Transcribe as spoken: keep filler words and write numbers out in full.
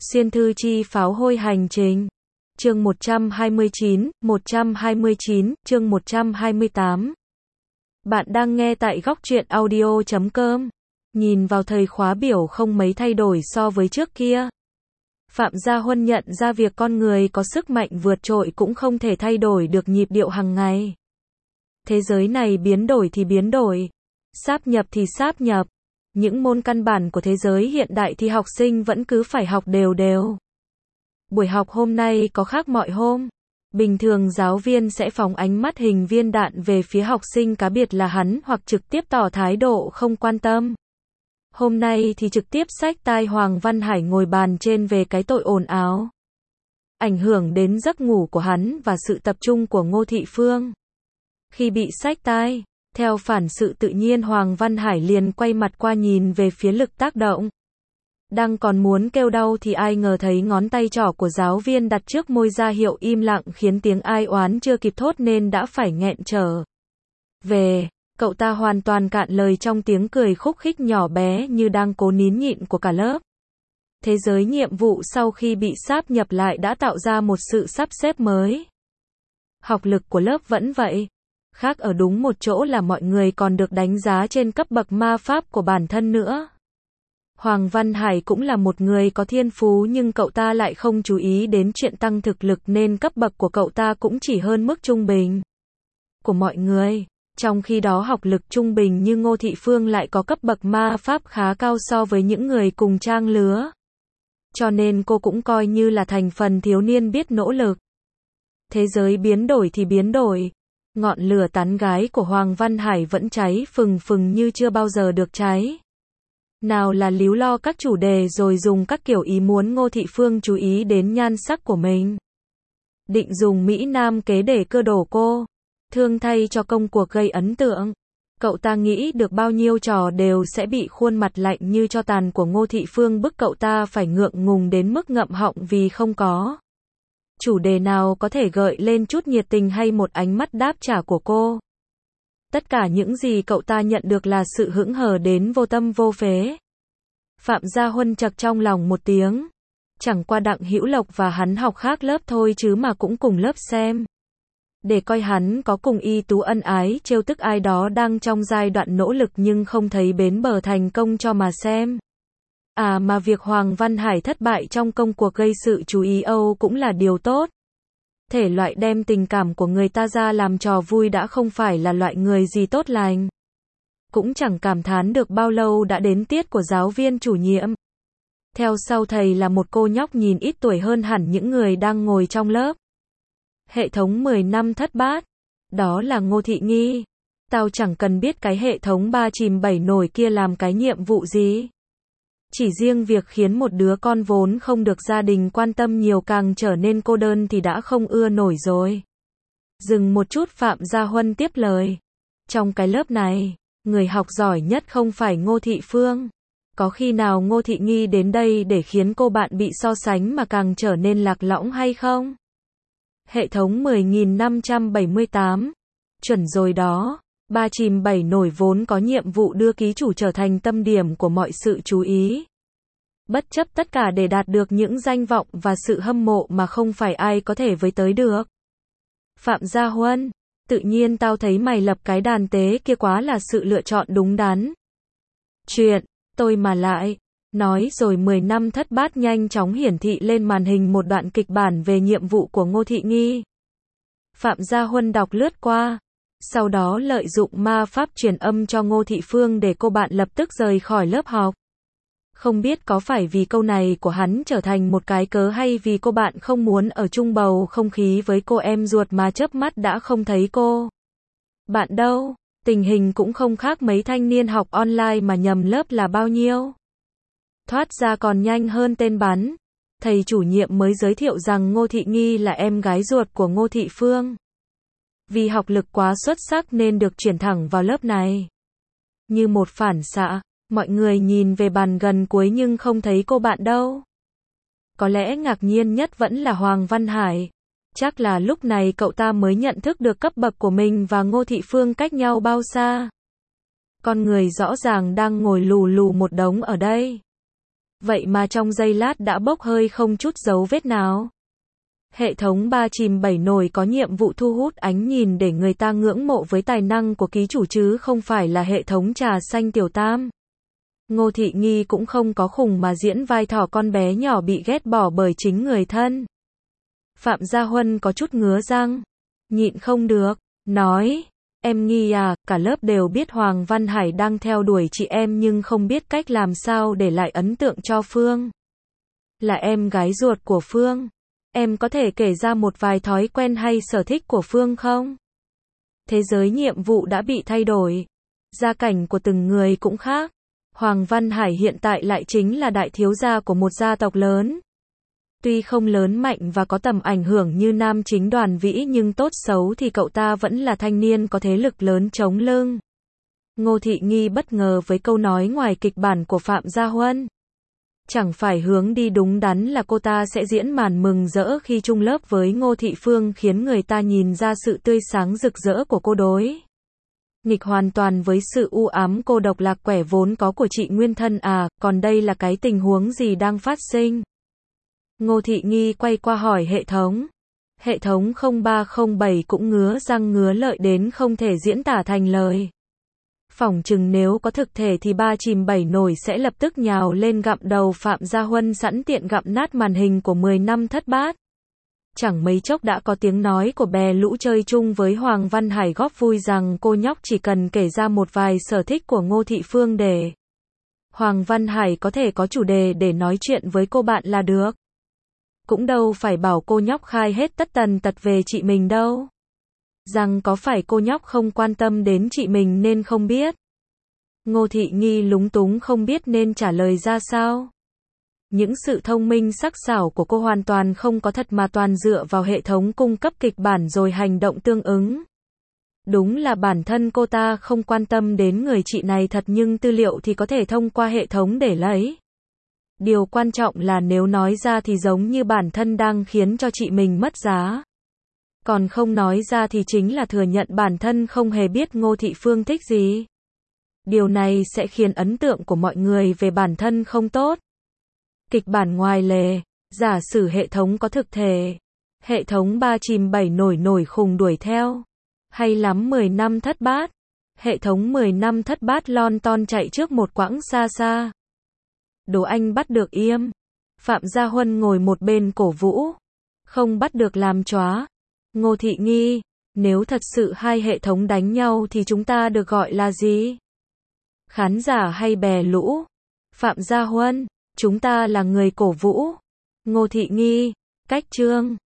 Xuyên thư chi pháo hôi hành trình. Chương một trăm hai mươi chín, một trăm hai mươi chín, chương một trăm hai mươi tám. Bạn đang nghe tại góc truyện audio chấm com. Nhìn vào thời khóa biểu không mấy thay đổi so với trước kia. Phạm Gia Huân nhận ra việc con người có sức mạnh vượt trội cũng không thể thay đổi được nhịp điệu hàng ngày. Thế giới này biến đổi thì biến đổi, sáp nhập thì sáp nhập. Những môn căn bản của thế giới hiện đại thì học sinh vẫn cứ phải học đều đều. Buổi học hôm nay có khác mọi hôm. Bình thường giáo viên sẽ phóng ánh mắt hình viên đạn về phía học sinh cá biệt là hắn hoặc trực tiếp tỏ thái độ không quan tâm. Hôm nay thì trực tiếp xách tai Hoàng Văn Hải ngồi bàn trên về cái tội ồn ào. Ảnh hưởng đến giấc ngủ của hắn và sự tập trung của Ngô Thị Phương. Khi bị xách tai, theo phản sự tự nhiên Hoàng Văn Hải liền quay mặt qua nhìn về phía lực tác động. Đang còn muốn kêu đau thì ai ngờ thấy ngón tay trỏ của giáo viên đặt trước môi ra hiệu im lặng khiến tiếng ai oán chưa kịp thốt nên đã phải nghẹn trở về. Cậu ta hoàn toàn cạn lời trong tiếng cười khúc khích nhỏ bé như đang cố nín nhịn của cả lớp. Thế giới nhiệm vụ sau khi bị sáp nhập lại đã tạo ra một sự sắp xếp mới. Học lực của lớp vẫn vậy. Khác ở đúng một chỗ là mọi người còn được đánh giá trên cấp bậc ma pháp của bản thân nữa. Hoàng Văn Hải cũng là một người có thiên phú nhưng cậu ta lại không chú ý đến chuyện tăng thực lực nên cấp bậc của cậu ta cũng chỉ hơn mức trung bình của mọi người. Trong khi đó học lực trung bình như Ngô Thị Phương lại có cấp bậc ma pháp khá cao so với những người cùng trang lứa. Cho nên cô cũng coi như là thành phần thiếu niên biết nỗ lực. Thế giới biến đổi thì biến đổi. Ngọn lửa tán gái của Hoàng Văn Hải vẫn cháy phừng phừng như chưa bao giờ được cháy. Nào là líu lo các chủ đề rồi dùng các kiểu ý muốn Ngô Thị Phương chú ý đến nhan sắc của mình. Định dùng Mỹ Nam kế để cơ đổ cô. Thương thay cho công cuộc gây ấn tượng. Cậu ta nghĩ được bao nhiêu trò đều sẽ bị khuôn mặt lạnh như tro tàn của Ngô Thị Phương bức cậu ta phải ngượng ngùng đến mức ngậm họng vì không có chủ đề nào có thể gợi lên chút nhiệt tình hay một ánh mắt đáp trả của cô. Tất cả những gì cậu ta nhận được là sự hững hờ đến vô tâm vô phế. Phạm Gia Huân chậc trong lòng một tiếng. Chẳng qua Đặng Hữu Lộc và hắn học khác lớp thôi chứ mà cũng cùng lớp xem. Để coi hắn có cùng y tú ân ái trêu tức ai đó đang trong giai đoạn nỗ lực nhưng không thấy bến bờ thành công cho mà xem. À mà việc Hoàng Văn Hải thất bại trong công cuộc gây sự chú ý Âu cũng là điều tốt. Thể loại đem tình cảm của người ta ra làm trò vui đã không phải là loại người gì tốt lành. Cũng chẳng cảm thán được bao lâu đã đến tiết của giáo viên chủ nhiệm. Theo sau thầy là một cô nhóc nhìn ít tuổi hơn hẳn những người đang ngồi trong lớp. Hệ thống mười năm thất bát. Đó là Ngô Thị Nghi. Tao chẳng cần biết cái hệ thống ba chìm bảy nổi kia làm cái nhiệm vụ gì. Chỉ riêng việc khiến một đứa con vốn không được gia đình quan tâm nhiều càng trở nên cô đơn thì đã không ưa nổi rồi. Dừng một chút Phạm Gia Huân tiếp lời. Trong cái lớp này, người học giỏi nhất không phải Ngô Thị Phương. Có khi nào Ngô Thị Nghi đến đây để khiến cô bạn bị so sánh mà càng trở nên lạc lõng hay không? Hệ thống mười nghìn năm trăm bảy mươi tám. Chuẩn rồi đó. Ba chìm bảy nổi vốn có nhiệm vụ đưa ký chủ trở thành tâm điểm của mọi sự chú ý. Bất chấp tất cả để đạt được những danh vọng và sự hâm mộ mà không phải ai có thể với tới được. Phạm Gia Huân, tự nhiên tao thấy mày lập cái đàn tế kia quá là sự lựa chọn đúng đắn. Chuyện, tôi mà lại. Nói rồi mười năm thất bát nhanh chóng hiển thị lên màn hình một đoạn kịch bản về nhiệm vụ của Ngô Thị Nghi. Phạm Gia Huân đọc lướt qua. Sau đó lợi dụng ma pháp truyền âm cho Ngô Thị Phương để cô bạn lập tức rời khỏi lớp học. Không biết có phải vì câu này của hắn trở thành một cái cớ hay vì cô bạn không muốn ở chung bầu không khí với cô em ruột mà chớp mắt đã không thấy cô bạn đâu. Tình hình cũng không khác mấy thanh niên học online mà nhầm lớp là bao nhiêu. Thoát ra còn nhanh hơn tên bắn. Thầy chủ nhiệm mới giới thiệu rằng Ngô Thị Nghi là em gái ruột của Ngô Thị Phương. Vì học lực quá xuất sắc nên được chuyển thẳng vào lớp này. Như một phản xạ, mọi người nhìn về bàn gần cuối nhưng không thấy cô bạn đâu. Có lẽ ngạc nhiên nhất vẫn là Hoàng Văn Hải. Chắc là lúc này cậu ta mới nhận thức được cấp bậc của mình và Ngô Thị Phương cách nhau bao xa. Con người rõ ràng đang ngồi lù lù một đống ở đây. Vậy mà trong giây lát đã bốc hơi không chút dấu vết nào. Hệ thống ba chìm bảy nổi có nhiệm vụ thu hút ánh nhìn để người ta ngưỡng mộ với tài năng của ký chủ chứ không phải là hệ thống trà xanh tiểu tam. Ngô Thị Nghi cũng không có khùng mà diễn vai thỏ con bé nhỏ bị ghét bỏ bởi chính người thân. Phạm Gia Huân có chút ngứa răng, nhịn không được, nói, em Nghi à, cả lớp đều biết Hoàng Văn Hải đang theo đuổi chị em nhưng không biết cách làm sao để lại ấn tượng cho Phương. Là em gái ruột của Phương, em có thể kể ra một vài thói quen hay sở thích của Phương không? Thế giới nhiệm vụ đã bị thay đổi, gia cảnh của từng người cũng khác. Hoàng Văn Hải hiện tại lại chính là đại thiếu gia của một gia tộc lớn. Tuy không lớn mạnh và có tầm ảnh hưởng như nam chính Đoàn Vĩ nhưng tốt xấu thì cậu ta vẫn là thanh niên có thế lực lớn chống lưng. Ngô Thị Nghi bất ngờ với câu nói ngoài kịch bản của Phạm Gia Huân. Chẳng phải hướng đi đúng đắn là cô ta sẽ diễn màn mừng rỡ khi chung lớp với Ngô Thị Phương khiến người ta nhìn ra sự tươi sáng rực rỡ của cô đối. Nghịch hoàn toàn với sự u ám cô độc lạc quẻ vốn có của chị nguyên thân à, còn đây là cái tình huống gì đang phát sinh? Ngô Thị Nghi quay qua hỏi hệ thống. Hệ thống không ba không bảy cũng ngứa răng ngứa lợi đến không thể diễn tả thành lời. Phỏng chừng nếu có thực thể thì ba chìm bảy nổi sẽ lập tức nhào lên gặm đầu Phạm Gia Huân sẵn tiện gặm nát màn hình của mười năm thất bát. Chẳng mấy chốc đã có tiếng nói của bè lũ chơi chung với Hoàng Văn Hải góp vui rằng cô nhóc chỉ cần kể ra một vài sở thích của Ngô Thị Phương để Hoàng Văn Hải có thể có chủ đề để nói chuyện với cô bạn là được. Cũng đâu phải bảo cô nhóc khai hết tất tần tật về chị mình đâu. Rằng có phải cô nhóc không quan tâm đến chị mình nên không biết. Ngô Thị Nghi lúng túng không biết nên trả lời ra sao. Những sự thông minh sắc sảo của cô hoàn toàn không có thật mà toàn dựa vào hệ thống cung cấp kịch bản rồi hành động tương ứng. Đúng là bản thân cô ta không quan tâm đến người chị này thật nhưng tư liệu thì có thể thông qua hệ thống để lấy. Điều quan trọng là nếu nói ra thì giống như bản thân đang khiến cho chị mình mất giá. Còn không nói ra thì chính là thừa nhận bản thân không hề biết Ngô Thị Phương thích gì. Điều này sẽ khiến ấn tượng của mọi người về bản thân không tốt. Kịch bản ngoài lề, giả sử hệ thống có thực thể. Hệ thống ba chìm bảy nổi nổi khùng đuổi theo. Hay lắm mười năm thất bát. Hệ thống mười năm thất bát lon ton chạy trước một quãng xa xa. Đồ anh bắt được im. Phạm Gia Huân ngồi một bên cổ vũ. Không bắt được làm chóa. Ngô Thị Nghi, nếu thật sự hai hệ thống đánh nhau thì chúng ta được gọi là gì? Khán giả hay bè lũ? Phạm Gia Huân, chúng ta là người cổ vũ. Ngô Thị Nghi, cách chương.